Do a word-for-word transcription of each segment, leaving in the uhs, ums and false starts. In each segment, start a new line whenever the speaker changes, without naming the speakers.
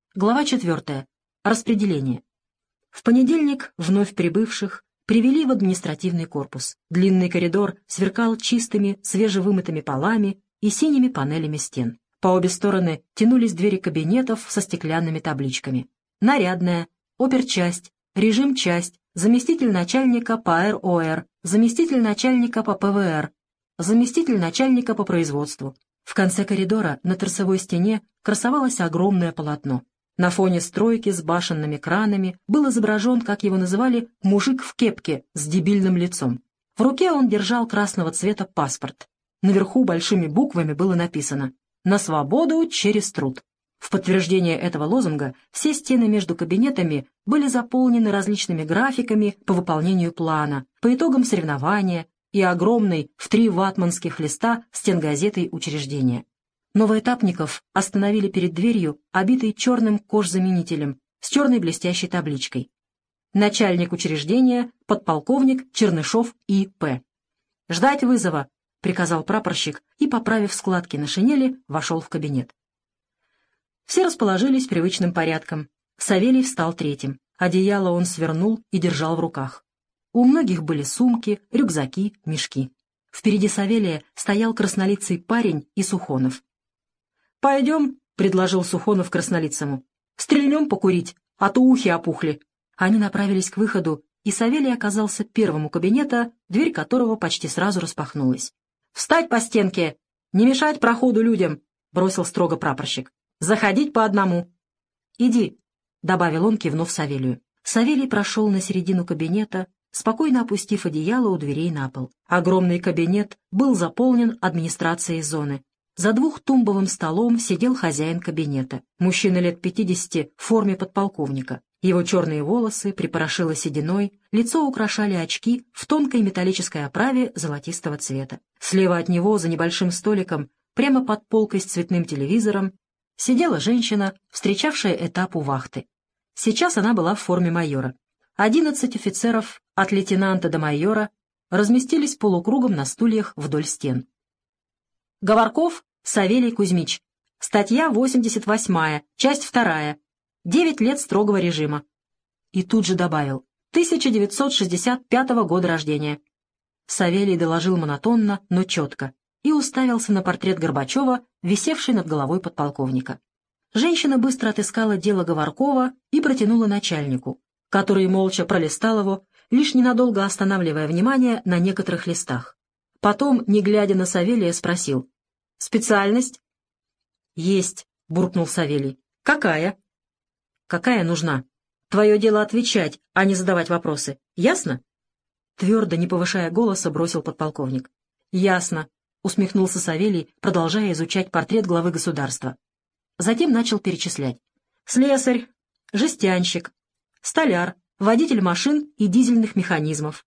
Глава четвертая. Распределение. В понедельник вновь прибывших привели в административный корпус. Длинный коридор сверкал чистыми, свежевымытыми полами и синими панелями стен. По обе стороны тянулись двери кабинетов со стеклянными табличками. Нарядная, оперчасть, режим-часть, заместитель начальника по эр о эр, заместитель начальника по пэ вэ эр, заместитель начальника по производству. В конце коридора на торцевой стене красовалось огромное полотно. На фоне стройки с башенными кранами был изображен, как его называли, мужик в кепке с дебильным лицом. В руке он держал красного цвета паспорт. Наверху большими буквами было написано «На свободу через труд». В подтверждение этого лозунга все стены между кабинетами были заполнены различными графиками по выполнению плана, по итогам соревнования и огромной в три ватманских листа стенгазетой учреждения. Новоэтапников остановили перед дверью, обитой черным кожзаменителем, с черной блестящей табличкой. Начальник учреждения, подполковник Чернышов И П «Ждать вызова», — приказал прапорщик и, поправив складки на шинели, вошел в кабинет. Все расположились привычным порядком. Савелий встал третьим. Одеяло он свернул и держал в руках. У многих были сумки, рюкзаки, мешки. Впереди Савелия стоял краснолицый парень и Сухонов. «Пойдем», — предложил Сухонов краснолицому. «Стрельнем покурить, а то ухи опухли». Они направились к выходу, и Савелий оказался первым у кабинета, дверь которого почти сразу распахнулась. «Встать по стенке! Не мешать проходу людям!» — бросил строго прапорщик. «Заходить по одному». «Иди», — добавил он, кивнув Савелию. Савелий прошел на середину кабинета, спокойно опустив одеяло у дверей на пол. Огромный кабинет был заполнен администрацией зоны. За двухтумбовым столом сидел хозяин кабинета, мужчина лет пятидесяти в форме подполковника. Его черные волосы припорошило сединой, лицо украшали очки в тонкой металлической оправе золотистого цвета. Слева от него, за небольшим столиком, прямо под полкой с цветным телевизором, сидела женщина, встречавшая этап у вахты. Сейчас она была в форме майора. Одиннадцать офицеров, от лейтенанта до майора, разместились полукругом на стульях вдоль стен. Говорков Савелий Кузьмич. Статья восемьдесят восьмая, часть вторая. Девять лет строгого режима. И тут же добавил. тысяча девятьсот шестьдесят пятого года рождения. Савелий доложил монотонно, но четко, и уставился на портрет Горбачева, висевший над головой подполковника. Женщина быстро отыскала дело Говоркова и протянула начальнику, который молча пролистал его, лишь ненадолго останавливая внимание на некоторых листах. Потом, не глядя на Савелия, спросил. «Специальность?» «Есть», — буркнул Савелий. «Какая?» «Какая нужна? Твое дело отвечать, а не задавать вопросы. Ясно?» Твердо, не повышая голоса, бросил подполковник. «Ясно», — усмехнулся Савелий, продолжая изучать портрет главы государства. Затем начал перечислять. «Слесарь, жестянщик, столяр, водитель машин и дизельных механизмов».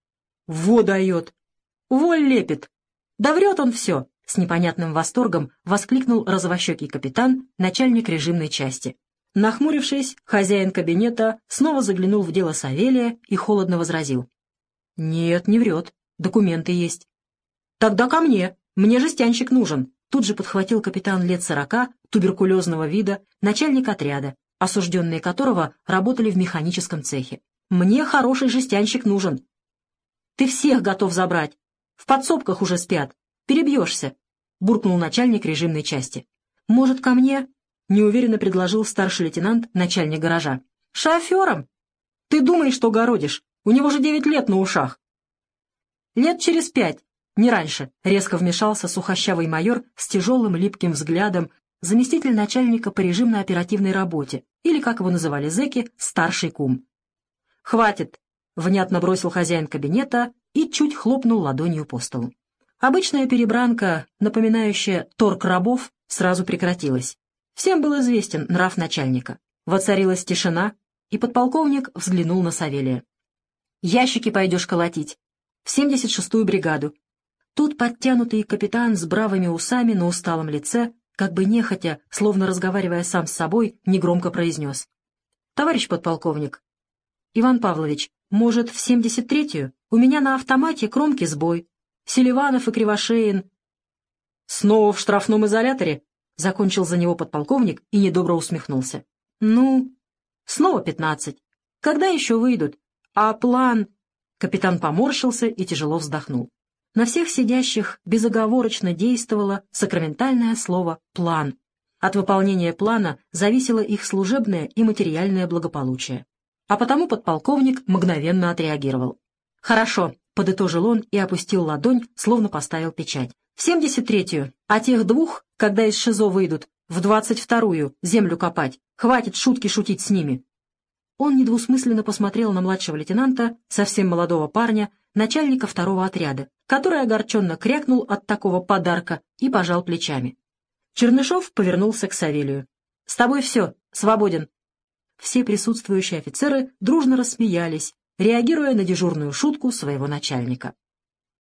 «Во дает! Воль лепит! Да врет он все!» С непонятным восторгом воскликнул розовощекий капитан, начальник режимной части. Нахмурившись, хозяин кабинета снова заглянул в дело Савелия и холодно возразил. «Нет, не врет. Документы есть». «Тогда ко мне. Мне жестянщик нужен», — тут же подхватил капитан лет сорока, туберкулезного вида, начальник отряда, осужденные которого работали в механическом цехе. «Мне хороший жестянщик нужен». «Ты всех готов забрать. В подсобках уже спят. Перебьешься», — буркнул начальник режимной части. «Может, ко мне?» — неуверенно предложил старший лейтенант, начальник гаража. «Шофером? Ты думаешь, что городишь? У него же девять лет на ушах». «Лет через пять, не раньше», — резко вмешался сухощавый майор с тяжелым липким взглядом, заместитель начальника по режимно-оперативной работе, или, как его называли зэки, старший кум. «Хватит», — внятно бросил хозяин кабинета и чуть хлопнул ладонью по столу. Обычная перебранка, напоминающая торг рабов, сразу прекратилась. Всем был известен нрав начальника. Воцарилась тишина, и подполковник взглянул на Савелия. «Ящики пойдешь колотить. В семьдесят шестую бригаду». Тут подтянутый капитан с бравыми усами на усталом лице, как бы нехотя, словно разговаривая сам с собой, негромко произнес. «Товарищ подполковник, Иван Павлович, может, в семьдесят третью? У меня на автомате кромки сбой. Селиванов и Кривошеин». «Снова в штрафном изоляторе?» — закончил за него подполковник и недобро усмехнулся. Ну, снова пятнадцать. Когда еще выйдут? А план... Капитан поморщился и тяжело вздохнул. На всех сидящих безоговорочно действовало сакраментальное слово «план». От выполнения плана зависело их служебное и материальное благополучие. А потому подполковник мгновенно отреагировал. «Хорошо», — подытожил он и опустил ладонь, словно поставил печать. «В семьдесят третью, а тех двух, когда из ШИЗО выйдут, в двадцать вторую землю копать. Хватит шутки шутить с ними». Он недвусмысленно посмотрел на младшего лейтенанта, совсем молодого парня, начальника второго отряда, который огорченно крякнул от такого подарка и пожал плечами. Чернышов повернулся к Савелию. «С тобой все, свободен». Все присутствующие офицеры дружно рассмеялись, реагируя на дежурную шутку своего начальника.